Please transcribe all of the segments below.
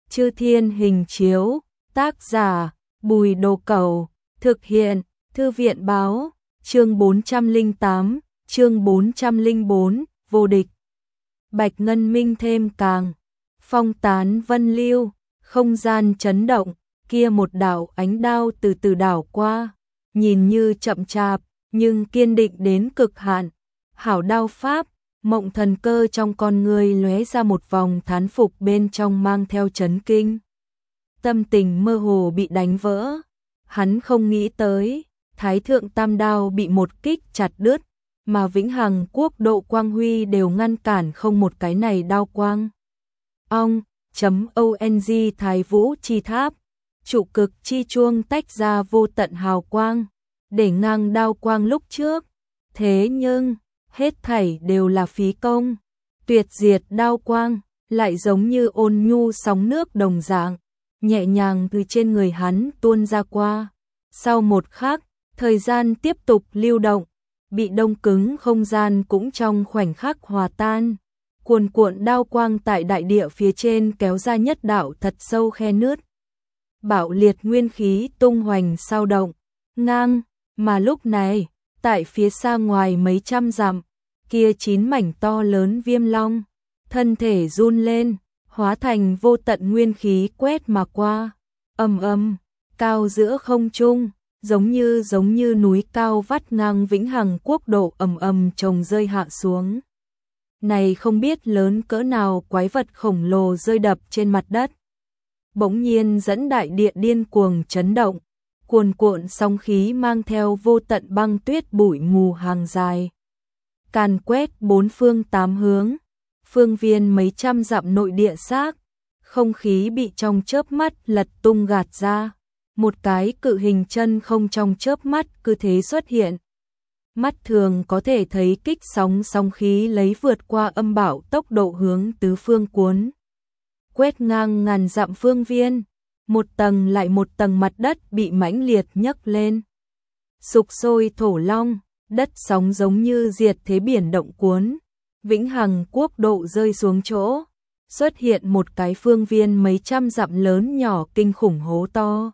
Chư Thiên Hình Chiếu, tác giả, Bùi Đồ Cẩu, thực hiện, Thư viện báo, chương 408, chương 404, vô địch. Bạch ngân minh thêm càng, phong tán vân lưu, không gian chấn động, kia một đạo ánh đao từ từ đảo qua, nhìn như chậm chạp, nhưng kiên định đến cực hạn. Hảo đao pháp, Mộng Thần Cơ trong con người lóe ra một vòng thán phục bên trong mang theo chấn kinh. Tâm tình mơ hồ bị đánh vỡ, hắn không nghĩ tới, Thái Thượng Tam Đao bị một kích chặt đứt, mà vĩnh hằng quốc độ quang huy đều ngăn cản không một cái này đao quang. ONG Thái Vũ Chi Tháp, trụ cực chi chuông tách ra vô tận hào quang, để ngang đao quang lúc trước. Thế nhưng, hết thảy đều là phí công. Tuyệt diệt đao quang, lại giống như ôn nhu sóng nước đồng dạng, nhẹ nhàng từ trên người hắn tuôn ra qua. Sau một khắc, thời gian tiếp tục lưu động, bị đông cứng không gian cũng trong khoảnh khắc hòa tan. Cuồn cuộn đao quang tại đại địa phía trên kéo ra nhất đạo thật sâu khe nứt. Bạo liệt nguyên khí tung hoành sao động, ngang, mà lúc này, tại phía xa ngoài mấy trăm dặm, kia 9 mảnh to lớn viêm long, thân thể run lên, hóa thành vô tận nguyên khí quét mà qua, cao giữa không trung, giống như núi cao vắt ngang vĩnh hằng quốc độ chồng rơi hạ xuống. Này không biết lớn cỡ nào quái vật khổng lồ rơi đập trên mặt đất. Bỗng nhiên dẫn đại địa điên cuồng chấn động, cuồn cuộn sóng khí mang theo vô tận băng tuyết bụi mù hàng dài. Càn quét bốn phương tám hướng, phương viên mấy trăm dặm nội địa xác, không khí bị trong chớp mắt lật tung gạt ra. Một cái cự hình chân không trong chớp mắt cứ thế xuất hiện. Mắt thường có thể thấy kích sóng khí lấy vượt qua âm bạo tốc độ hướng tứ phương cuốn. Quét ngang ngàn dặm phương viên, một tầng lại một tầng mặt đất bị mãnh liệt nhấc lên. Sục sôi thổ long, đất sóng giống như diệt thế biển động cuốn. Vĩnh hằng quốc độ rơi xuống chỗ, xuất hiện một cái phương viên mấy trăm dặm lớn nhỏ kinh khủng hố to.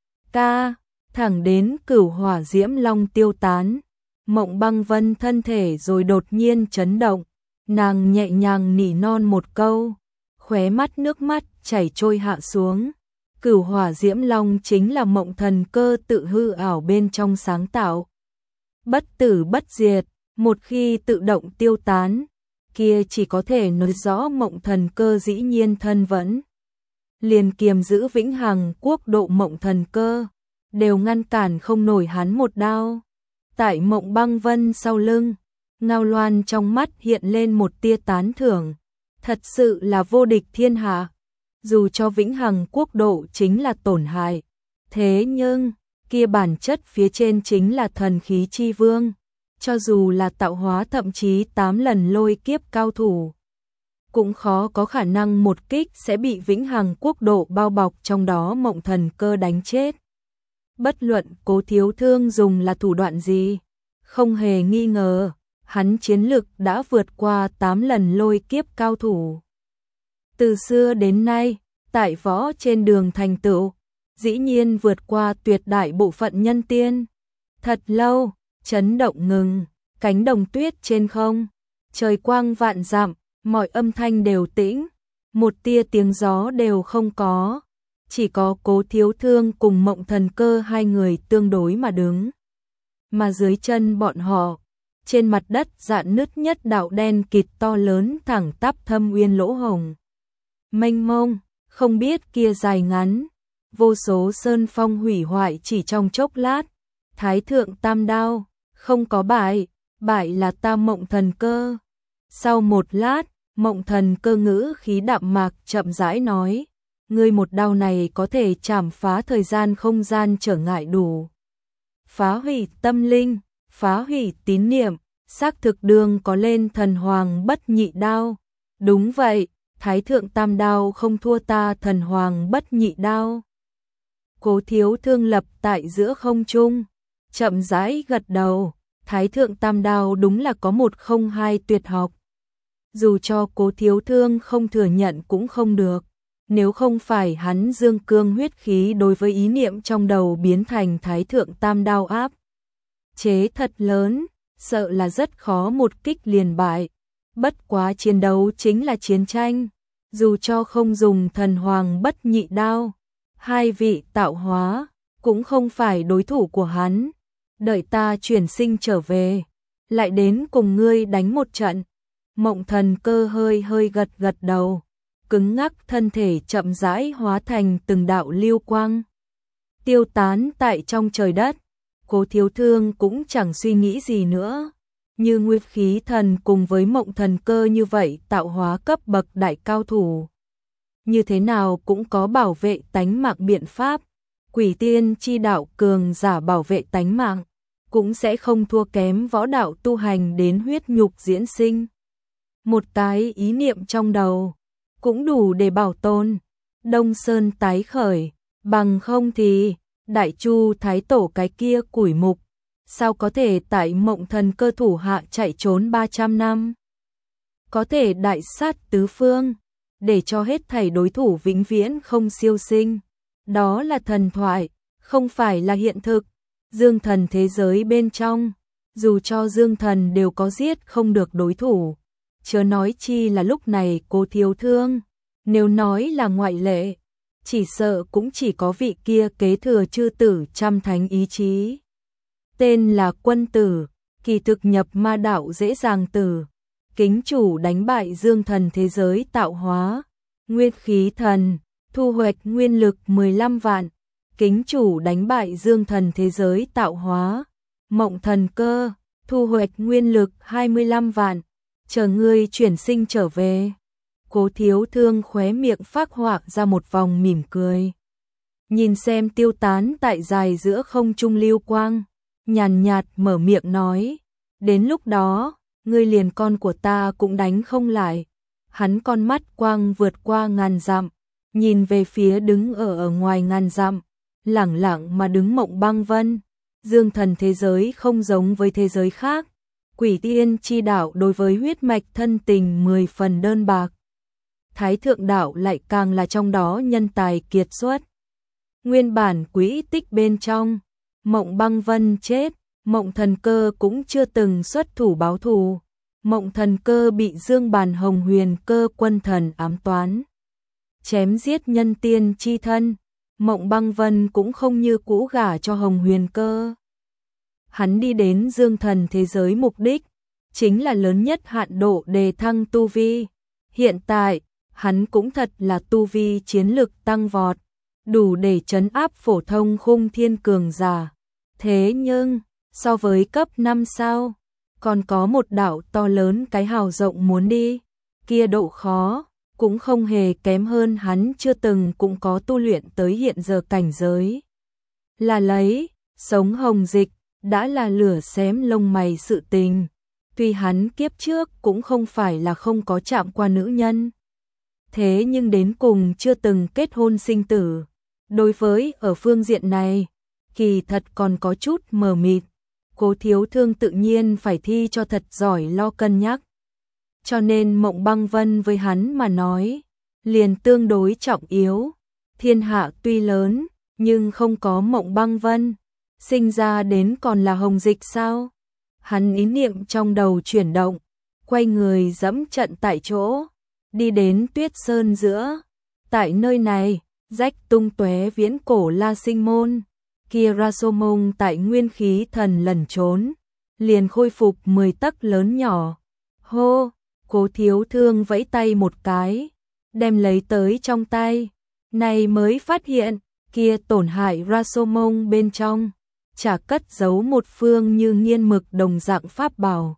Thẳng đến Cửu Hỏa Diễm Long tiêu tán. Mộng Băng Vân thân thể rồi đột nhiên chấn động, nàng nhẹ nhàng nỉ non một câu, khóe mắt nước mắt chảy trôi hạ xuống. Cửu Hỏa Diễm Long chính là Mộng Thần Cơ tự hư ảo bên trong sáng tạo. Bất tử bất diệt, một khi tự động tiêu tán, kia chỉ có thể nói rõ Mộng Thần Cơ dĩ nhiên thân vẫn. Liền kiềm giữ vĩnh hằng quốc độ Mộng Thần Cơ, đều ngăn cản không nổi hắn một đao. Tại Mộng Băng Vân sau lưng, Ngao Loan trong mắt hiện lên một tia tán thưởng. Thật sự là vô địch thiên hạ. Dù cho vĩnh hằng quốc độ chính là tổn hại, thế nhưng, kia bản chất phía trên chính là thần khí chi vương. Cho dù là tạo hóa thậm chí 8 lần lôi kiếp cao thủ, cũng khó có khả năng một kích sẽ bị vĩnh hằng quốc độ bao bọc trong đó Mộng Thần Cơ đánh chết. Bất luận Cố Thiếu Thương dùng là thủ đoạn gì, không hề nghi ngờ, hắn chiến lực đã vượt qua 8 lần lôi kiếp cao thủ. Từ xưa đến nay, tại võ trên đường thành tựu, dĩ nhiên vượt qua tuyệt đại bộ phận nhân tiên. Thật lâu, chấn động ngừng, cánh đồng tuyết trên không, trời quang vạn dặm, mọi âm thanh đều tĩnh, một tia tiếng gió đều không có. Chỉ có Cố Thiếu Thương cùng Mộng Thần Cơ hai người tương đối mà đứng. Mà dưới chân bọn họ, trên mặt đất rạn nứt nhất đạo đen kịt to lớn thẳng tắp thâm uyên lỗ hồng. Mênh mông, không biết kia dài ngắn, vô số sơn phong hủy hoại chỉ trong chốc lát. Thái Thượng Tam Đao, không có bại, bại là ta Mộng Thần Cơ. Sau một lát, Mộng Thần Cơ ngữ khí đạm mạc chậm rãi nói. Ngươi một đao này có thể chảm phá thời gian không gian trở ngại đủ. Phá hủy tâm linh, phá hủy tín niệm, xác thực đường có lên thần hoàng bất nhị đao. Đúng vậy, Thái Thượng Tam Đao không thua ta thần hoàng bất nhị đao. Cố Thiếu Thương lập tại giữa không trung, chậm rãi gật đầu, Thái Thượng Tam Đao đúng là có một không hai tuyệt học. Dù cho Cố Thiếu Thương không thừa nhận cũng không được. Nếu không phải hắn dương cương huyết khí đối với ý niệm trong đầu biến thành thái thượng tam đao áp chế thật lớn, sợ là rất khó một kích liền bại. Bất quá chiến đấu chính là chiến tranh, dù cho không dùng thần hoàng bất nhị đao, hai vị tạo hóa cũng không phải đối thủ của hắn. Đợi ta chuyển sinh trở về, lại đến cùng ngươi đánh một trận. Mộng Thần Cơ hơi hơi gật gật đầu, cứng ngắc thân thể chậm rãi hóa thành từng đạo lưu quang, tiêu tán tại trong trời đất. Cố Thiếu Thương cũng chẳng suy nghĩ gì nữa, như Nguyệt Khí Thần cùng với Mộng Thần Cơ như vậy tạo hóa cấp bậc đại cao thủ, như thế nào cũng có bảo vệ tánh mạng biện pháp. Quỷ tiên chi đạo cường giả bảo vệ tánh mạng, cũng sẽ không thua kém võ đạo tu hành đến huyết nhục diễn sinh. Một cái ý niệm trong đầu cũng đủ để bảo tồn Đông Sơn tái khởi, bằng không thì Đại Chu Thái Tổ cái kia củi mục, sao có thể tại Mộng Thần Cơ thủ hạ chạy trốn 300 năm? Có thể đại sát tứ phương, để cho hết thảy đối thủ vĩnh viễn không siêu sinh. Đó là thần thoại, không phải là hiện thực. Dương thần thế giới bên trong, dù cho dương thần đều có giết không được đối thủ, chớ nói chi là lúc này Cố Thiếu Thương. Nếu nói là ngoại lệ, chỉ sợ cũng chỉ có vị kia kế thừa chư tử trăm thánh ý chí. Tên là Quân Tử, kỳ thực nhập ma đạo dễ dàng tử. Kính chủ đánh bại dương thần thế giới tạo hóa, Nguyên Khí Thần, thu hoạch nguyên lực 15 vạn. Kính chủ đánh bại dương thần thế giới tạo hóa, Mộng Thần Cơ, thu hoạch nguyên lực 25 vạn. Chờ ngươi chuyển sinh trở về. Cố Thiếu Thương khóe miệng phác họa ra một vòng mỉm cười. Nhìn xem tiêu tán tại dài giữa không trung lưu quang, nhàn nhạt mở miệng nói, đến lúc đó, ngươi liền con của ta cũng đánh không lại. Hắn con mắt quang vượt qua ngàn dặm, nhìn về phía đứng ở ngoài ngàn dặm, lẳng lặng mà đứng Mộng Băng Vân. Dương thần thế giới không giống với thế giới khác, quỷ tiên chi đạo đối với huyết mạch thân tình 10 phần đơn bạc. Thái thượng đạo lại càng là trong đó nhân tài kiệt xuất. Nguyên bản quỹ tích bên trong, Mộng Băng Vân chết, Mộng Thần Cơ cũng chưa từng xuất thủ báo thù. Mộng Thần Cơ bị Dương Bàn Hồng Huyền Cơ quân thần ám toán, chém giết nhân tiên chi thân. Mộng Băng Vân cũng không như cũ gả cho Hồng Huyền Cơ. Hắn đi đến dương thần thế giới mục đích chính là lớn nhất hạn độ đề thăng tu vi. Hiện tại, hắn cũng thật là tu vi chiến lực tăng vọt, đủ để trấn áp phổ thông khung thiên cường giả. Thế nhưng, so với cấp 5 sao, còn có một đạo to lớn cái hào rộng muốn đi, kia độ khó cũng không hề kém hơn hắn chưa từng cũng có tu luyện tới hiện giờ cảnh giới. Là lấy, sống hồng dịch, đã là lửa xém lông mày sự tình. Tuy hắn kiếp trước cũng không phải là không có chạm qua nữ nhân, thế nhưng đến cùng chưa từng kết hôn sinh tử. Đối với ở phương diện này, kỳ thật còn có chút mờ mịt. Cố Thiếu Thương tự nhiên phải thi cho thật giỏi lo cân nhắc. Cho nên Mộng Băng Vân với hắn mà nói, liền tương đối trọng yếu. Thiên hạ tuy lớn, nhưng không có Mộng Băng Vân, sinh ra đến còn là hồng dịch sao? Hắn ý niệm trong đầu chuyển động, quay người dẫm trận tại chỗ, đi đến Tuyết Sơn giữa. Tại nơi này, rách tung tóe viễn cổ La Sinh môn, kia Rasomon tại Nguyên Khí Thần lẩn trốn, liền khôi phục 10 tấc lớn nhỏ. Hô! Cố Thiếu Thương vẫy tay một cái, đem lấy tới trong tay, này mới phát hiện, kia tổn hại Rasomon bên trong, chả cất giấu một phương như nghiên mực đồng dạng pháp bảo.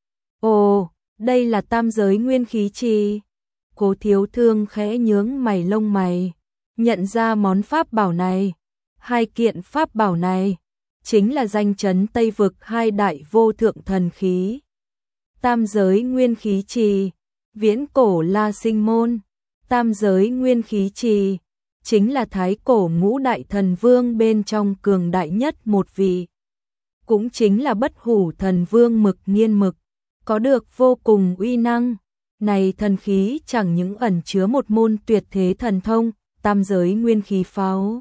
Ồ, đây là tam giới nguyên khí trì. Cố Thiếu Thương khẽ nhướng mày lông mày, nhận ra món pháp bảo này. Hai kiện pháp bảo này, chính là danh chấn Tây Vực hai đại vô thượng thần khí. Tam giới nguyên khí trì, viễn cổ La Sinh môn. Tam giới nguyên khí trì, chính là thái cổ ngũ đại thần vương bên trong cường đại nhất một vị. Cũng chính là bất hủ thần vương Mực Nghiên Mực, có được vô cùng uy năng. Này thần khí chẳng những ẩn chứa một môn tuyệt thế thần thông, tam giới nguyên khí pháo.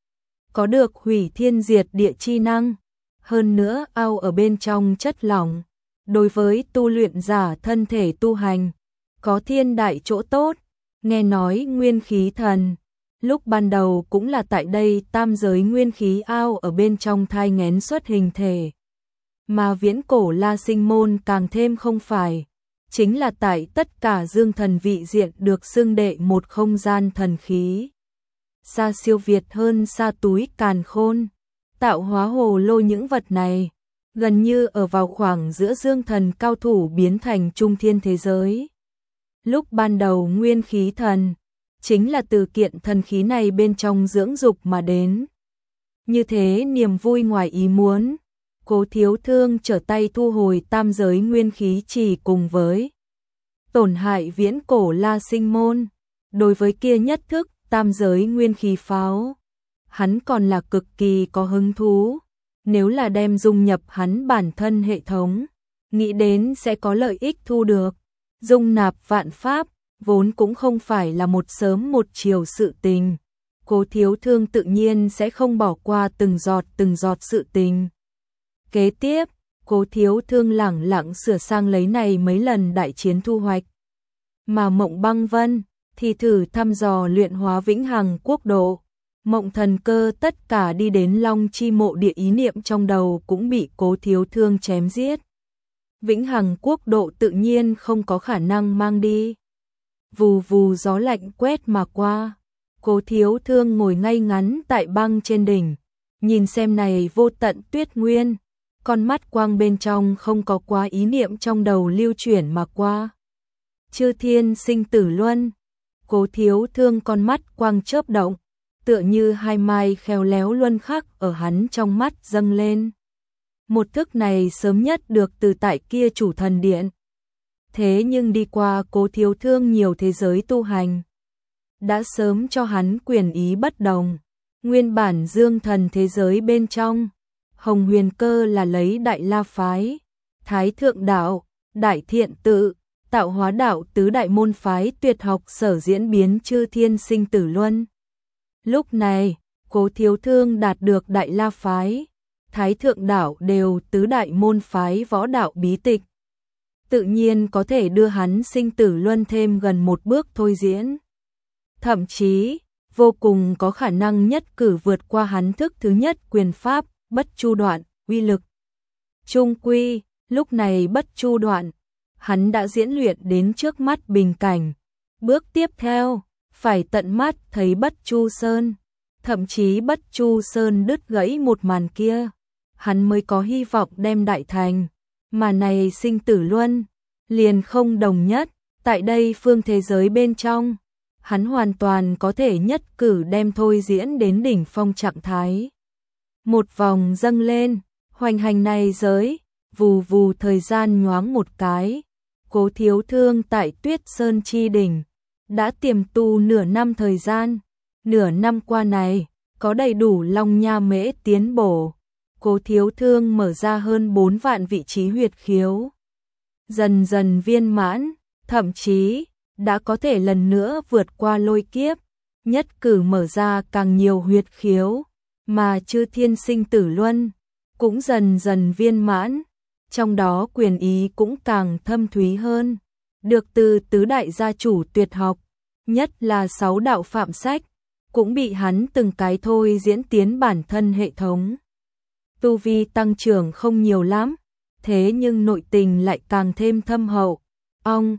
Có được hủy thiên diệt địa chi năng, hơn nữa ao ở bên trong chất lỏng. Đối với tu luyện giả thân thể tu hành, có thiên đại chỗ tốt, nghe nói nguyên khí thần. Lúc ban đầu cũng là tại đây tam giới nguyên khí ao ở bên trong thai nghén xuất hình thể. Mà viễn cổ La Sinh môn càng thêm không phải. Chính là tại tất cả dương thần vị diện được xưng đệ một không gian thần khí. Xa siêu việt hơn xa túi càn khôn. Tạo hóa hồ lô những vật này, gần như ở vào khoảng giữa dương thần cao thủ biến thành trung thiên thế giới. Lúc ban đầu nguyên khí thần, chính là từ kiện thần khí này bên trong dưỡng dục mà đến. Như thế niềm vui ngoài ý muốn, Cố Thiếu Thương trở tay thu hồi tam giới nguyên khí chỉ cùng với tổn hại viễn cổ La Sinh môn. Đối với kia nhất thức tam giới nguyên khí pháo, hắn còn là cực kỳ có hứng thú. Nếu là đem dung nhập hắn bản thân hệ thống, nghĩ đến sẽ có lợi ích thu được. Dung nạp vạn pháp, vốn cũng không phải là một sớm một chiều sự tình. Cố Thiếu Thương tự nhiên sẽ không bỏ qua từng giọt sự tình. Kế tiếp, Cố Thiếu Thương lẳng lặng sửa sang lấy này mấy lần đại chiến thu hoạch. Mà Mộng Băng Vân thì thử thăm dò luyện hóa vĩnh hằng quốc độ. Mộng Thần Cơ tất cả đi đến Long Chi Mộ địa ý niệm trong đầu cũng bị Cố Thiếu Thương chém giết. Vĩnh hằng quốc độ tự nhiên không có khả năng mang đi. Vù vù gió lạnh quét mà qua. Cố Thiếu Thương ngồi ngay ngắn tại băng trên đỉnh, nhìn xem này vô tận tuyết nguyên, con mắt quang bên trong không có quá ý niệm trong đầu lưu chuyển mà qua. Chư thiên sinh tử luân. Cố Thiếu Thương con mắt quang chớp động, tựa như hai mai khéo léo luân khắc ở hắn trong mắt dâng lên. Một thức này sớm nhất được từ tại kia chủ thần điện. Thế nhưng đi qua Cố Thiếu Thương nhiều thế giới tu hành, đã sớm cho hắn quyền ý bất đồng. Nguyên bản dương thần thế giới bên trong, Hồng Huyền Cơ là lấy Đại La phái, Thái Thượng đạo, Đại Thiện tự, Tạo Hóa đạo tứ đại môn phái tuyệt học sở diễn biến chư thiên sinh tử luân. Lúc này, Cố Thiếu Thương đạt được Đại La phái, Thái Thượng đạo đều tứ đại môn phái võ đạo bí tịch. Tự nhiên có thể đưa hắn sinh tử luân thêm gần một bước thôi diễn. Thậm chí, vô cùng có khả năng nhất cử vượt qua hắn thức thứ nhất quyền pháp, bất chu đoạn, uy lực. Trung quy, lúc này bất chu đoạn, hắn đã diễn luyện đến trước mắt bình cảnh. Bước tiếp theo, phải tận mắt thấy bất chu sơn. Thậm chí bất chu sơn đứt gãy một màn kia, hắn mới có hy vọng đem đại thành. Mà này sinh tử luân, liền không đồng nhất, tại đây phương thế giới bên trong, hắn hoàn toàn có thể nhất cử đem thôi diễn đến đỉnh phong trạng thái. Một vòng dâng lên, hoành hành này giới, vù vù thời gian nhoáng một cái, Cố Thiếu Thương tại Tuyết Sơn chi đỉnh, đã tiềm tu nửa năm thời gian. Nửa năm qua này, có đầy đủ long nha mễ tiến bổ. Cố Thiếu Thương mở ra hơn 4 vạn vị trí huyệt khiếu. Dần dần viên mãn, thậm chí đã có thể lần nữa vượt qua lôi kiếp, nhất cử mở ra càng nhiều huyệt khiếu, mà chư thiên sinh tử luân cũng dần dần viên mãn, trong đó quyền ý cũng càng thâm thúy hơn, được từ tứ đại gia chủ tuyệt học, nhất là 6 đạo phạm sách, cũng bị hắn từng cái thôi diễn tiến bản thân hệ thống. Tu vi tăng trưởng không nhiều lắm, thế nhưng nội tình lại càng thêm thâm hậu. Ong.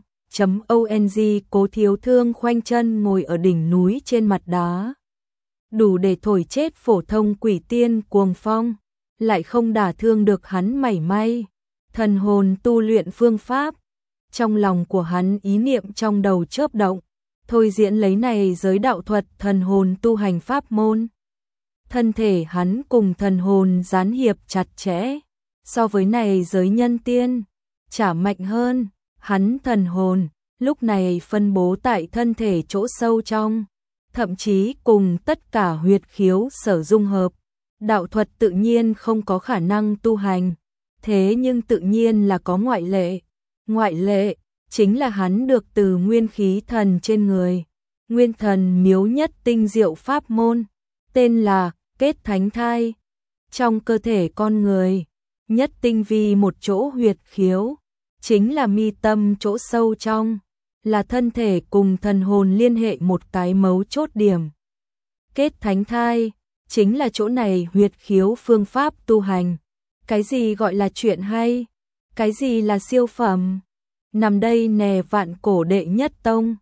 Cố Thiếu Thương khoanh chân ngồi ở đỉnh núi trên mặt đá, đủ để thổi chết phổ thông quỷ tiên cuồng phong, lại không đả thương được hắn mảy may. Thần hồn tu luyện phương pháp, trong lòng của hắn ý niệm trong đầu chớp động, thôi diễn lấy này giới đạo thuật thần hồn tu hành pháp môn. Thân thể hắn cùng thần hồn gián hiệp chặt chẽ, so với này giới nhân tiên, chả mạnh hơn. Hắn thần hồn, lúc này phân bố tại thân thể chỗ sâu trong, thậm chí cùng tất cả huyệt khiếu sở dung hợp. Đạo thuật tự nhiên không có khả năng tu hành, thế nhưng tự nhiên là có ngoại lệ. Ngoại lệ, chính là hắn được từ nguyên khí thần trên người. Nguyên thần miếu nhất tinh diệu pháp môn, tên là kết thánh thai. Trong cơ thể con người, nhất tinh vi một chỗ huyệt khiếu, chính là mi tâm chỗ sâu trong, là thân thể cùng thần hồn liên hệ một cái mấu chốt điểm. Kết thánh thai, chính là chỗ này huyệt khiếu phương pháp tu hành. Cái gì gọi là chuyện hay? Cái gì là siêu phẩm? Nằm đây nè vạn cổ đệ nhất tông,